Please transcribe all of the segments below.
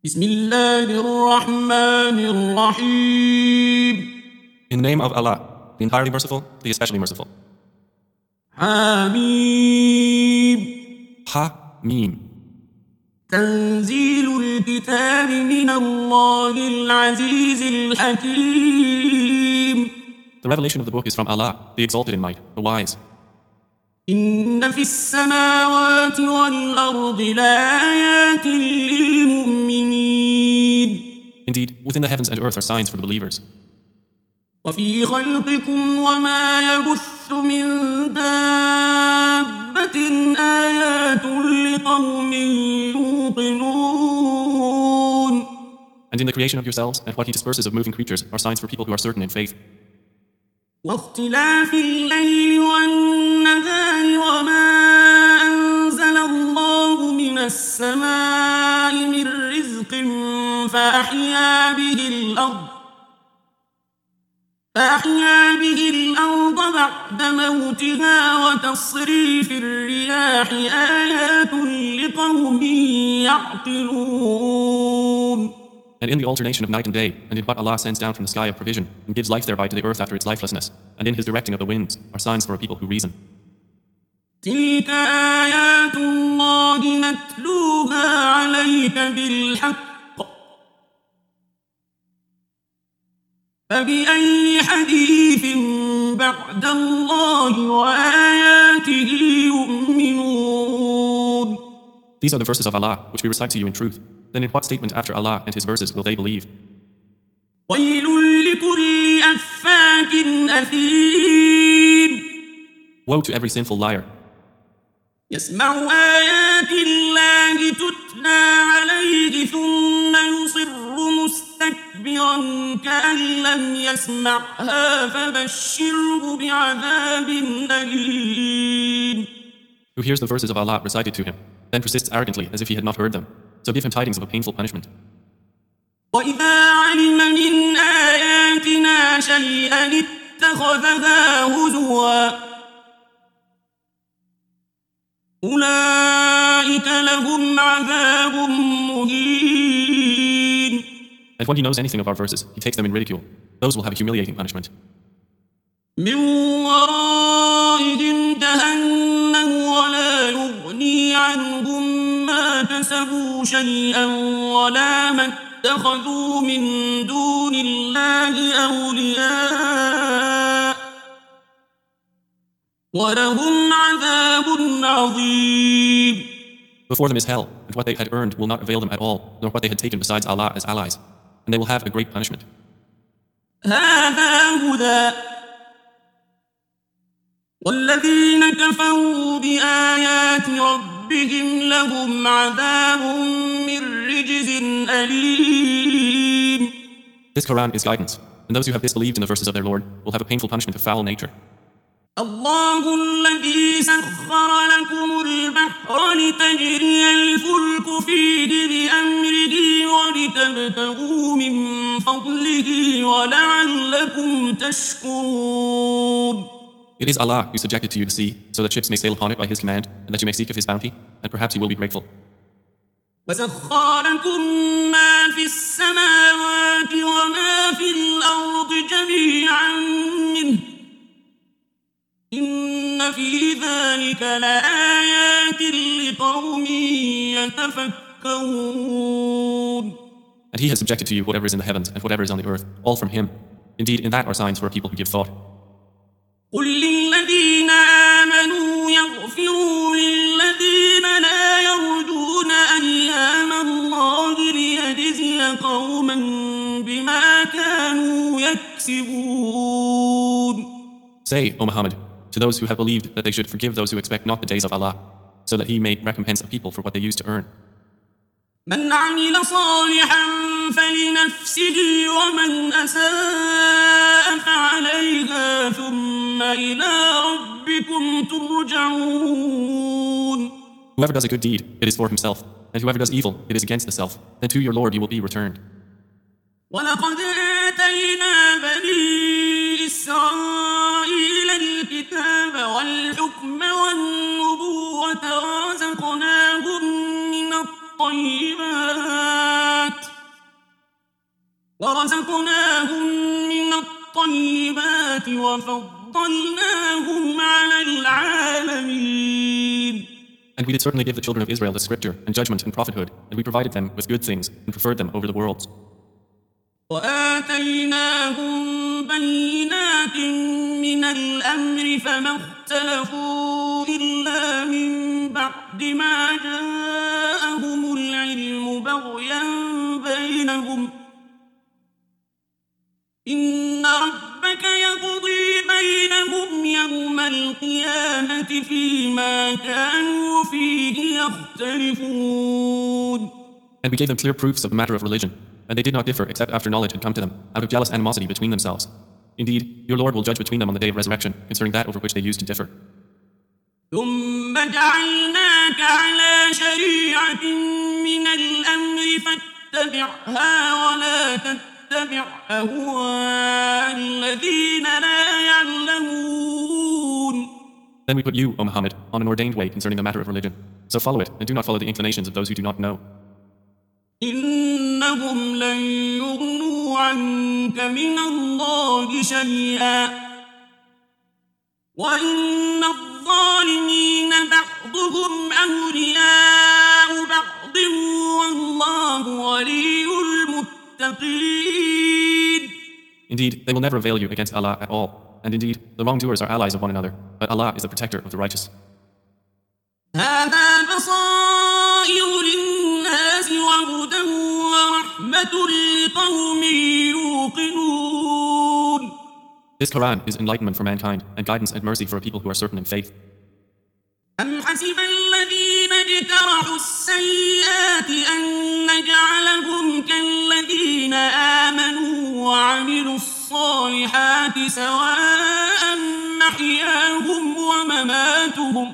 بسم الله الرحمن الرحيم. In the name of Allah, the entirely merciful, the especially merciful. حميم. Ha-Mim. تنزيل الكتاب من الله العزيز الحكيم. The revelation of the book is from Allah, the exalted in might, the wise. إن في السماوات والأرض لآيات للمؤمنين. Indeed, within the heavens and earth are signs for the believers. وفي خلقكم وما يبث من دابة آيات لقوم يوقنون. And in the creation of yourselves and what He disperses of moving creatures are signs for people who are certain in faith. واختلاف الليل والنهار وما أنزل الله من السماء من رزق فأحيا به الأرض بعد موتها وتصريف الرياح آيات لقوم يعقلون. And in the alternation of night and day, and in what Allah sends down from the sky of provision, and gives life thereby to the earth after its lifelessness, and in His directing of the winds, are signs for a people who reason. تلك آيات الله نتلوها عليك بالحق فبأي حديث بعد الله وآياته يؤمنون. These are the verses of Allah, which we recite to you in truth. Then in what statement after Allah and His verses will they believe? ويل لكل أفاك أثيم. Woe to every sinful liar, يسمع آيات الله تتلى عليه ثم يصر مستكبرا كأن لم يسمعها فبشره بعذاب أليم. who hears the verses of Allah recited to him, then persists arrogantly as if he had not heard them. So give him tidings of a painful punishment. وإذا علم من آياتنا شيئا اتخذها هزوا أولئك لهم عذاب مهين. And when he knows anything of our verses, he takes them in ridicule. Those will have a humiliating punishment. من ورائهم جهنم ولا يغني عنهم ما كسبوا شيئا ولا ما اتخذوا من دون الله أولياء ولهم عذاب عظيم. Before them is hell, and what they had earned will not avail them at all, nor what they had taken besides Allah as allies. And they will have a great punishment. هذا هدى والذين كفروا بآيات ربهم لهم عذاب من رجز أليم. This Quran is guidance, and those who have disbelieved in the verses of their Lord will have a painful punishment of foul nature. الله الذي سخر لكم البحر لتجري الفلك فيه بأمره ولتبتغوا من فضله ولعلكم تشكرون. It is Allah who subjected to you the sea, so that ships may sail upon it by His command, and that you may seek of His bounty, and perhaps you will be grateful. وسخر لكم ما في السماوات وما في الأرض جميعا منه إن في ذلك لآيات لقوم يتفكرون. And He has subjected to you whatever is in the heavens and whatever is on the earth, all from Him. Indeed, in that are signs for a people who give thought. قل للذين آمنوا يغفروا للذين لا يرجون أيام الله ليجزي قوما بما كانوا يكسبون. Say, O Muhammad, to those who have believed that they should forgive those who expect not the days of Allah, so that He may recompense a people for what they used to earn. من عمل صالحا فلنفسه ومن أساء فعليها ثم إلى ربكم ترجعون. Whoever does a good deed, it is for himself, and whoever does evil, it is against the self. Then to your Lord you will be returned. ولقد آتينا بني إسرائيل الكتاب والحكم والنبوة ورزقناهم من الطيبات ورزقناهم من الطيبات وفضلناهم على العالمين. And we did certainly give the children of Israel the scripture and judgment and prophethood, and we provided them with good things and preferred them over the worlds. وآتيناهم بينات من الأمر فما اختلفوا إلا من بعد ما جاءهم العلم بغيا بينهم إن ربك يقضي بينهم يوم القيامة فيما كانوا فيه يختلفون. And we gave them clear proofs of the matter of religion, and they did not differ except after knowledge had come to them, out of jealous animosity between themselves. Indeed, your Lord will judge between them on the day of resurrection, concerning that over which they used to differ. ثم جعلناك على شريعة من الأمر فاتبعها ولا تتبع أهواء الذين لا يعلمون. Then we put you, O Muhammad, on an ordained way concerning the matter of religion. So follow it, and do not follow the inclinations of those who do not know. إنهم لن يغنوا عنك من الله شيئا وإن الظالمين بعضهم أولياء بعض والله ولي المتقين. Indeed, they will never avail you against Allah at all. And indeed, the wrongdoers are allies of one another. But Allah is the protector of the righteous. هذا بصائر للناس وهدى ورحمة لقوم يوقنون. This Quran is enlightenment for mankind and guidance and mercy for a people who are certain in faith. أم حسب الذين اجترحوا السيئات أن نجعلهم كالذين آمنوا وعملوا الصالحات سواء محياهم ومماتهم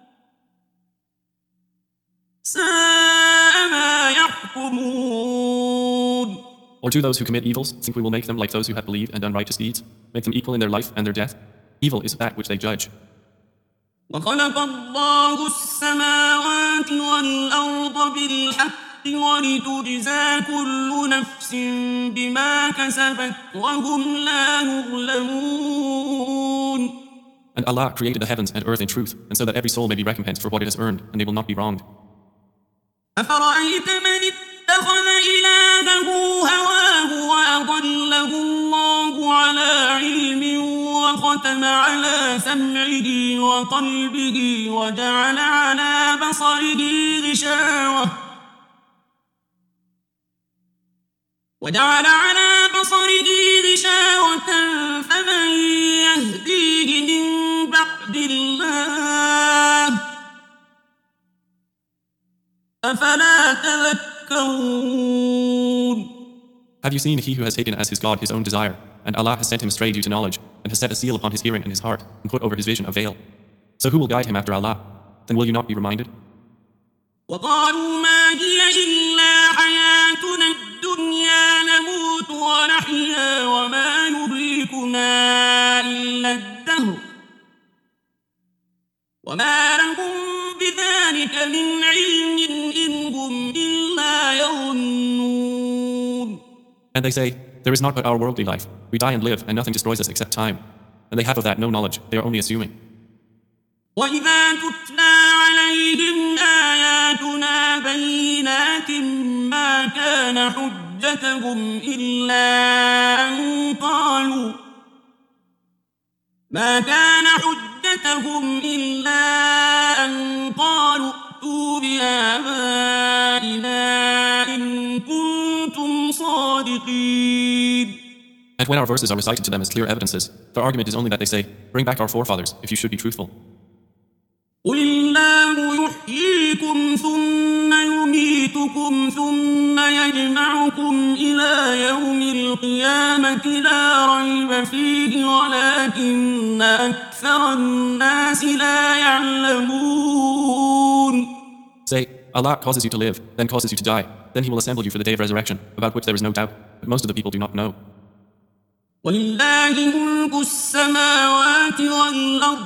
ساء ما يحكمون. Or do those who commit evils think we will make them like those who have believed and done righteous deeds, make them equal in their life and their death? Evil is that which they judge. وخلق الله السماوات والأرض بالحق ولتجزى كل نفس بما كسبت وهم لا يظلمون. And Allah created the heavens and earth in truth, and so that every soul may be recompensed for what it has earned, and they will not be wronged. أفرأيت من اتخذ إلهه هواه وأضله الله على علم وختم على سمعه وقلبه وجعل على بصره غشاوة فمن يهديه من بعد الله أفلا تذكرون. Have you seen he who has taken as his God his own desire, and Allah has sent him astray due to knowledge, and has set a seal upon his hearing and his heart, and put over his vision a veil? So who will guide him after Allah? Then will you not be reminded? وقالوا ما هي إلا حياتنا الدنيا نموت ونحيا وما يهلكنا إلا الدهر وما لهم بذلك من علم إن هم إلا يظنون. And they say, there is not but our worldly life. We die and live, and nothing destroys us except time. And they have of that no knowledge. They are only assuming. وإذا تتلى عليهم آياتنا بينات ما كان حجتهم إلا أن قالوا ائتوا بآبائنا إن كنتم صادقين. And when our verses are recited to them as clear evidences, their argument is only that they say, bring back our forefathers if you should be truthful. قل الله يحييكم ثم يميتكم ثم يجمعكم إلى يوم القيامة لا ريب فيه ولكن أكثر الناس لا يعلمون. Say, Allah causes you to live, then causes you to die. Then He will assemble you for the day of resurrection, about which there is no doubt, but most of the people do not know. ولله ملك السماوات والأرض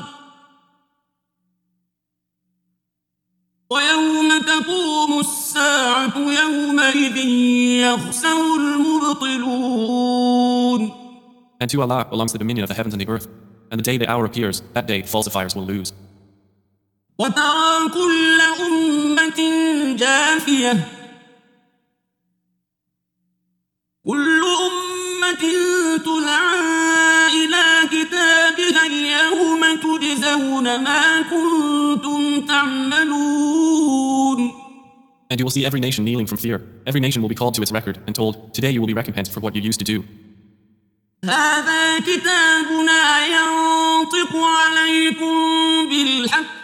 ويوم تقوم الساعة يومئذ يخسر المبطلون. المبطلون. And to Allah belongs the dominion of the heavens and the earth. And the day the hour appears, that day falsifiers will lose. وترى كل أمة جاثية كل أمة تدعى إلى كتابها اليوم تجزون ما كنتم تعملون. And you will see every nation kneeling from fear. Every nation will be called to its record and told, today you will be recompensed for what you used to do. هذا كتابنا ينطق عليكم بالحق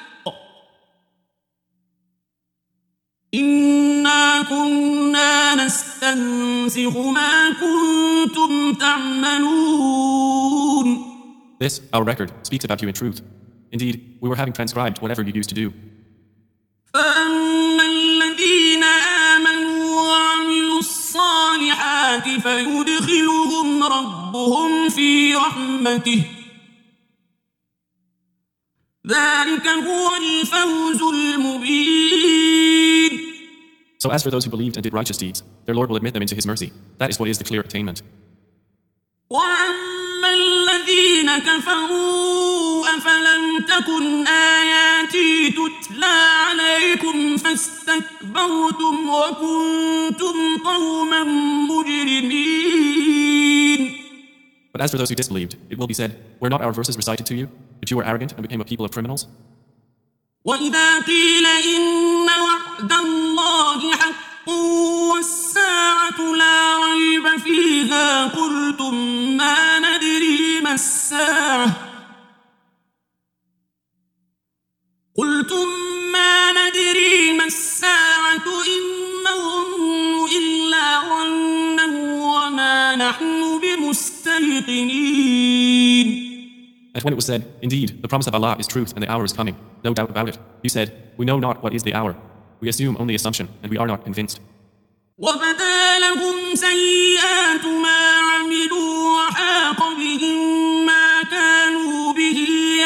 إنا كنا نستنسخ ما كنتم تعملون. This, our record, speaks about you in truth. Indeed, we were having transcribed whatever you used to do. فأما الذين آمنوا وعملوا الصالحات فيدخلهم ربهم في رحمته ذلك هو الفوز المبين. So as for those who believed and did righteous deeds, their Lord will admit them into His mercy. That is what is the clear attainment. وأما الذين كفروا أفلم تكن آياتي تتلى عليكم فاستكبرتم وكنتم قوما مجرمين. But as for those who disbelieved, it will be said, were not our verses recited to you, but you were arrogant and became a people of criminals? وإذا قيل إن وعد الله حق والساعة لا ريب فيها قلتم ما ندري ما الساعة إن نظن إلا ظنا وما نحن بمستيقنين. And when it was said, indeed, the promise of Allah is truth and the hour is coming, no doubt about it, you said, we know not what is the hour. We assume only assumption, and we are not convinced. وبدا لهم سيئات ما عملوا وحاق بهم ما كانوا به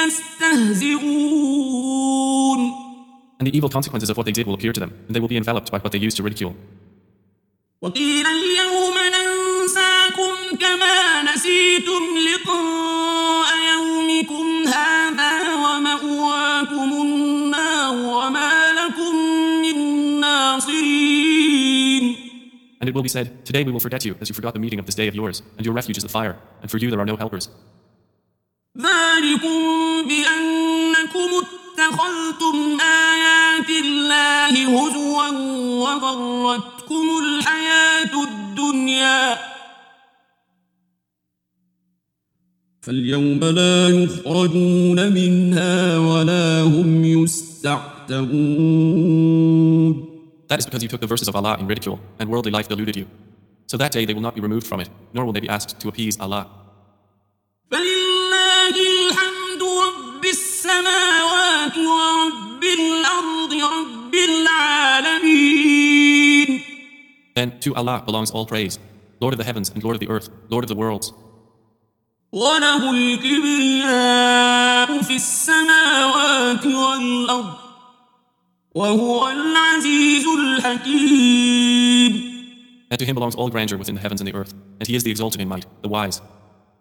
يستهزئون. And the evil consequences of what they did will appear to them, and they will be enveloped by what they used to ridicule. وقيل اليوم ننساكم كما نسيتم لقاء يومكم هذا ومأواكم النار وما لكم من ناصرين. And it will be said, today we will forget you as you forgot the meeting of this day of yours, and your refuge is the fire, and for you there are no helpers. ذلكم بأنكم اتخذتم آيات الله هزوا وغرتكم الحياة الدنيا فاليوم لا يخرجون منها ولا هم يستعتبون. That is because you took the verses of Allah in ridicule, and worldly life deluded you. So that day they will not be removed from it, nor will they be asked to appease Allah. فلله الحمد رب السماوات ورب الأرض رب العالمين. Then to Allah belongs all praise, Lord of the heavens and Lord of the earth, Lord of the worlds. وله الكبرياء في السماوات والأرض وهو العزيز الحكيم. And to him belongs all grandeur within the heavens and the earth, and he is the exalted in might, the wise.